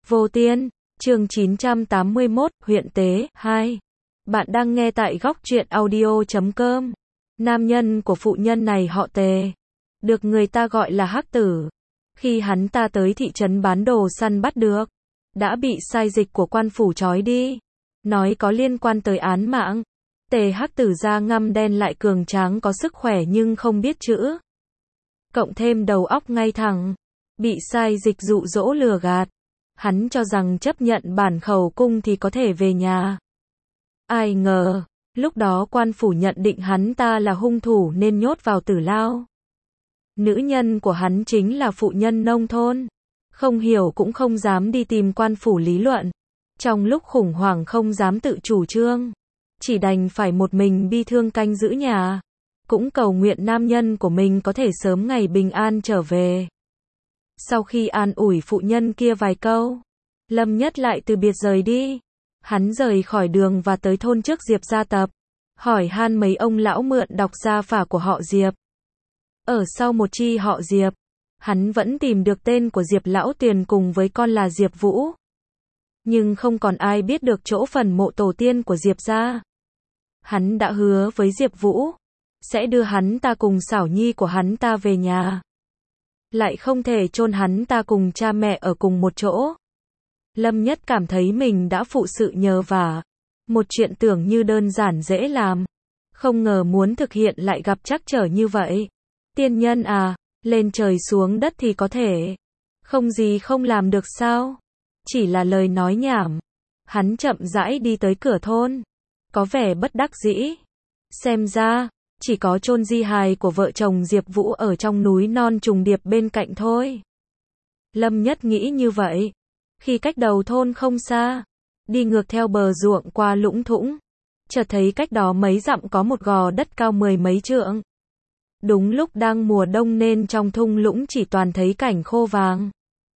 Vô Tiên, chương 981, huyện Tế, 2. Bạn đang nghe tại góc truyện audio.com. Nam nhân của phụ nhân này họ Tề, được người ta gọi là Hắc Tử. Khi hắn ta tới thị trấn bán đồ săn bắt được, đã bị sai dịch của quan phủ trói đi, nói có liên quan tới án mạng. Tề Hắc Tử da ngăm đen lại cường tráng có sức khỏe nhưng không biết chữ. Cộng thêm đầu óc ngay thẳng, bị sai dịch dụ dỗ lừa gạt. Hắn cho rằng chấp nhận bản khẩu cung thì có thể về nhà. Ai ngờ, lúc đó quan phủ nhận định hắn ta là hung thủ nên nhốt vào tử lao. Nữ nhân của hắn chính là phụ nhân nông thôn. Không hiểu cũng không dám đi tìm quan phủ lý luận. Trong lúc khủng hoảng không dám tự chủ trương. Chỉ đành phải một mình bi thương canh giữ nhà. Cũng cầu nguyện nam nhân của mình có thể sớm ngày bình an trở về. Sau khi an ủi phụ nhân kia vài câu, Lâm Nhất lại từ biệt rời đi. Hắn rời khỏi đường và tới thôn trước Diệp gia tập, hỏi han mấy ông lão mượn đọc gia phả của họ Diệp. Ở sau một chi họ Diệp, hắn vẫn tìm được tên của Diệp lão Tuyền cùng với con là Diệp Vũ. Nhưng không còn ai biết được chỗ phần mộ tổ tiên của Diệp gia. Hắn đã hứa với Diệp Vũ, sẽ đưa hắn ta cùng xảo nhi của hắn ta về nhà. Lại không thể chôn hắn ta cùng cha mẹ ở cùng một chỗ. Lâm Nhất cảm thấy mình đã phụ sự nhờ vả. Một chuyện tưởng như đơn giản dễ làm, không ngờ muốn thực hiện lại gặp trắc trở như vậy. Tiên nhân à, lên trời xuống đất thì có thể. Không gì không làm được sao? Chỉ là lời nói nhảm. Hắn chậm rãi đi tới cửa thôn. Có vẻ bất đắc dĩ. Xem ra, chỉ có chôn di hài của vợ chồng Diệp Vũ ở trong núi non trùng điệp bên cạnh thôi. Lâm Nhất nghĩ như vậy. Khi cách đầu thôn không xa, đi ngược theo bờ ruộng qua lũng thũng, chợt thấy cách đó mấy dặm có một gò đất cao mười mấy trượng. Đúng lúc đang mùa đông nên trong thung lũng chỉ toàn thấy cảnh khô vàng.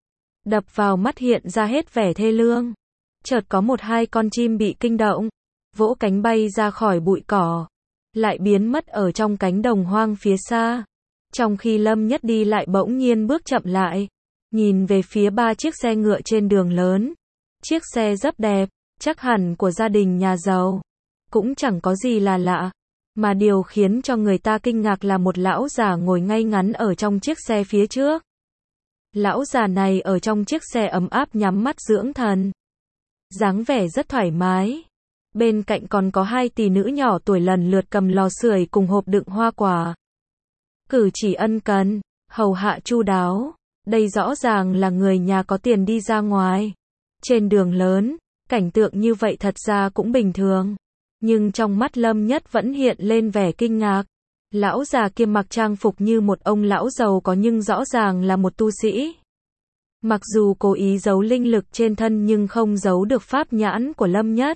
Đập vào mắt hiện ra hết vẻ thê lương. Chợt có một hai con chim bị kinh động, vỗ cánh bay ra khỏi bụi cỏ, lại biến mất ở trong cánh đồng hoang phía xa. Trong khi Lâm Nhất đi lại bỗng nhiên bước chậm lại, nhìn về phía ba chiếc xe ngựa trên đường lớn. Chiếc xe rất đẹp, chắc hẳn của gia đình nhà giàu. Cũng chẳng có gì là lạ, mà điều khiến cho người ta kinh ngạc là một lão già ngồi ngay ngắn ở trong chiếc xe phía trước. Lão già này ở trong chiếc xe ấm áp nhắm mắt dưỡng thần. Dáng vẻ rất thoải mái. Bên cạnh còn có hai tỷ nữ nhỏ tuổi lần lượt cầm lò sưởi cùng hộp đựng hoa quả. Cử chỉ ân cần, hầu hạ chu đáo. Đây rõ ràng là người nhà có tiền đi ra ngoài. Trên đường lớn, cảnh tượng như vậy thật ra cũng bình thường. Nhưng trong mắt Lâm Nhất vẫn hiện lên vẻ kinh ngạc. Lão già kia mặc trang phục như một ông lão giàu có nhưng rõ ràng là một tu sĩ. Mặc dù cố ý giấu linh lực trên thân nhưng không giấu được pháp nhãn của Lâm Nhất.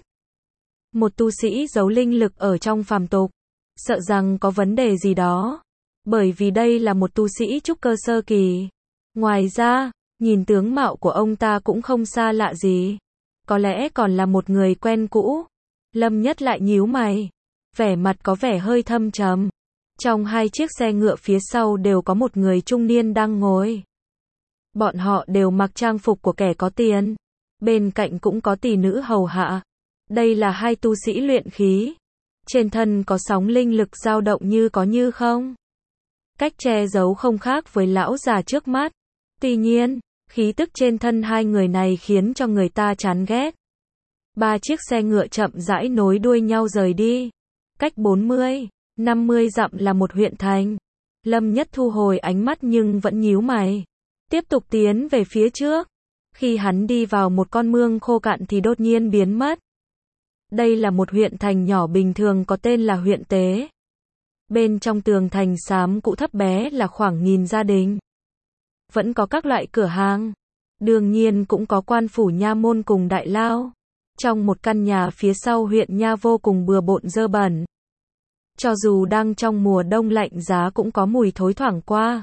Một tu sĩ giấu linh lực ở trong phàm tục, sợ rằng có vấn đề gì đó. Bởi vì đây là một tu sĩ trúc cơ sơ kỳ. Ngoài ra, nhìn tướng mạo của ông ta cũng không xa lạ gì. Có lẽ còn là một người quen cũ. Lâm Nhất lại nhíu mày. Vẻ mặt có vẻ hơi thâm trầm. Trong hai chiếc xe ngựa phía sau đều có một người trung niên đang ngồi. Bọn họ đều mặc trang phục của kẻ có tiền. Bên cạnh cũng có tỷ nữ hầu hạ. Đây là hai tu sĩ luyện khí. Trên thân có sóng linh lực dao động như có như không. Cách che giấu không khác với lão già trước mắt. Tuy nhiên, khí tức trên thân hai người này khiến cho người ta chán ghét. Ba chiếc xe ngựa chậm rãi nối đuôi nhau rời đi. Cách 40, 50 dặm là một huyện thành. Lâm Nhất thu hồi ánh mắt nhưng vẫn nhíu mày. Tiếp tục tiến về phía trước. Khi hắn đi vào một con mương khô cạn thì đột nhiên biến mất. Đây là một huyện thành nhỏ bình thường có tên là huyện Tế. Bên trong tường thành xám cũ thấp bé là khoảng nghìn gia đình. Vẫn có các loại cửa hàng. Đương nhiên cũng có quan phủ nha môn cùng đại lao. Trong một căn nhà phía sau huyện nha vô cùng bừa bộn dơ bẩn. Cho dù đang trong mùa đông lạnh giá cũng có mùi thối thoảng qua.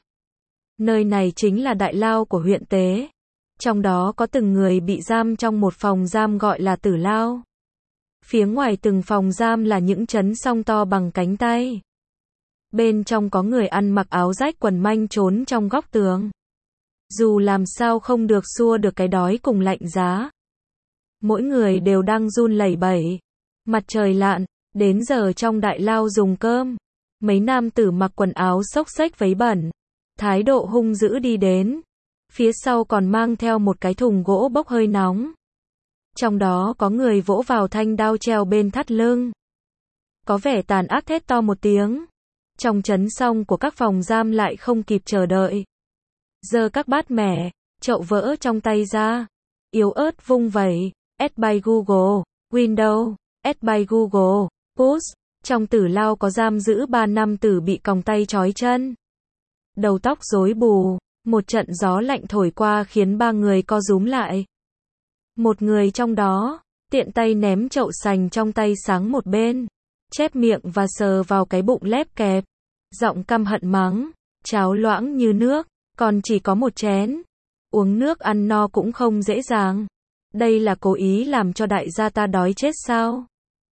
Nơi này chính là đại lao của huyện Tế. Trong đó có từng người bị giam trong một phòng giam gọi là tử lao. Phía ngoài từng phòng giam là những trấn song to bằng cánh tay. Bên trong có người ăn mặc áo rách quần manh trốn trong góc tường. Dù làm sao không được xua được cái đói cùng lạnh giá. Mỗi người đều đang run lẩy bẩy. Mặt trời lặn, đến giờ trong đại lao dùng cơm. Mấy nam tử mặc quần áo xốc xếch váy bẩn, thái độ hung dữ đi đến. Phía sau còn mang theo một cái thùng gỗ bốc hơi nóng. Trong đó có người vỗ vào thanh đao treo bên thắt lưng. Có vẻ tàn ác thét to một tiếng. Trong trấn xong của các phòng giam lại không kịp chờ đợi. Giơ các bát mẻ, chậu vỡ trong tay ra. Yếu ớt vung vẩy. Add by Google, Windows, Add by Google, Push. Trong tử lao có giam giữ 3 nam tử bị còng tay trói chân. Đầu tóc rối bù. Một trận gió lạnh thổi qua khiến 3 người co rúm lại. Một người trong đó, tiện tay ném chậu sành trong tay sáng một bên. Chép miệng và sờ vào cái bụng lép kẹp. Giọng căm hận mắng. Cháo loãng như nước, còn chỉ có một chén. Uống nước ăn no cũng không dễ dàng. Đây là cố ý làm cho đại gia ta đói chết sao?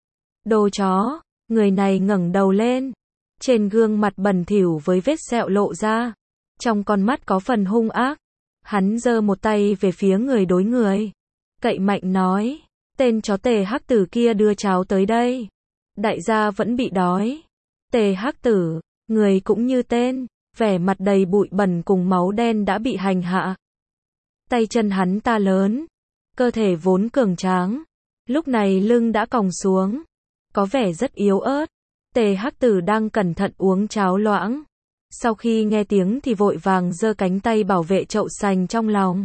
Đồ chó, người này ngẩng đầu lên. Trên gương mặt bẩn thỉu với vết sẹo lộ ra. Trong con mắt có phần hung ác. Hắn giơ một tay về phía người đối người. Cậy mạnh nói. Tên chó Tề Hắc Tử kia đưa cháo tới đây. Đại gia vẫn bị đói. Tề Hắc Tử, người cũng như tên. Vẻ mặt đầy bụi bẩn cùng máu đen đã bị hành hạ. Tay chân hắn ta lớn. Cơ thể vốn cường tráng. Lúc này lưng đã còng xuống. Có vẻ rất yếu ớt. Tề Hắc Tử đang cẩn thận uống cháo loãng. Sau khi nghe tiếng thì vội vàng giơ cánh tay bảo vệ chậu sành trong lòng.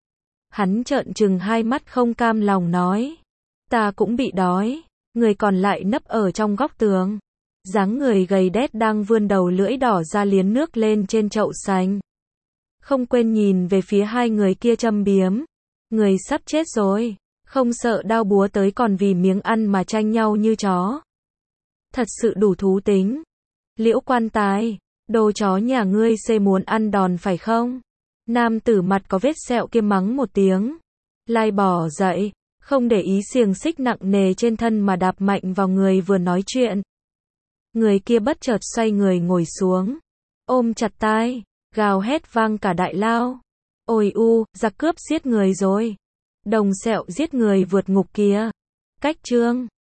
Hắn trợn trừng hai mắt không cam lòng nói. Ta cũng bị đói. Người còn lại nấp ở trong góc tường. Dáng người gầy đét đang vươn đầu lưỡi đỏ ra liếm nước lên trên chậu sành. Không quên nhìn về phía hai người kia châm biếm. Người sắp chết rồi. Không sợ đao búa tới còn vì miếng ăn mà tranh nhau như chó. Thật sự đủ thú tính. Liễu Quan Tài, đồ chó nhà ngươi xê muốn ăn đòn phải không? Nam tử mặt có vết sẹo kia mắng một tiếng. Lai bỏ dậy, không để ý xiềng xích nặng nề trên thân mà đạp mạnh vào người vừa nói chuyện. Người kia bất chợt xoay người ngồi xuống. Ôm chặt tai, gào hét vang cả đại lao. Ôi u, giặc cướp giết người rồi. Đồng sẹo giết người vượt ngục kìa. Cách chương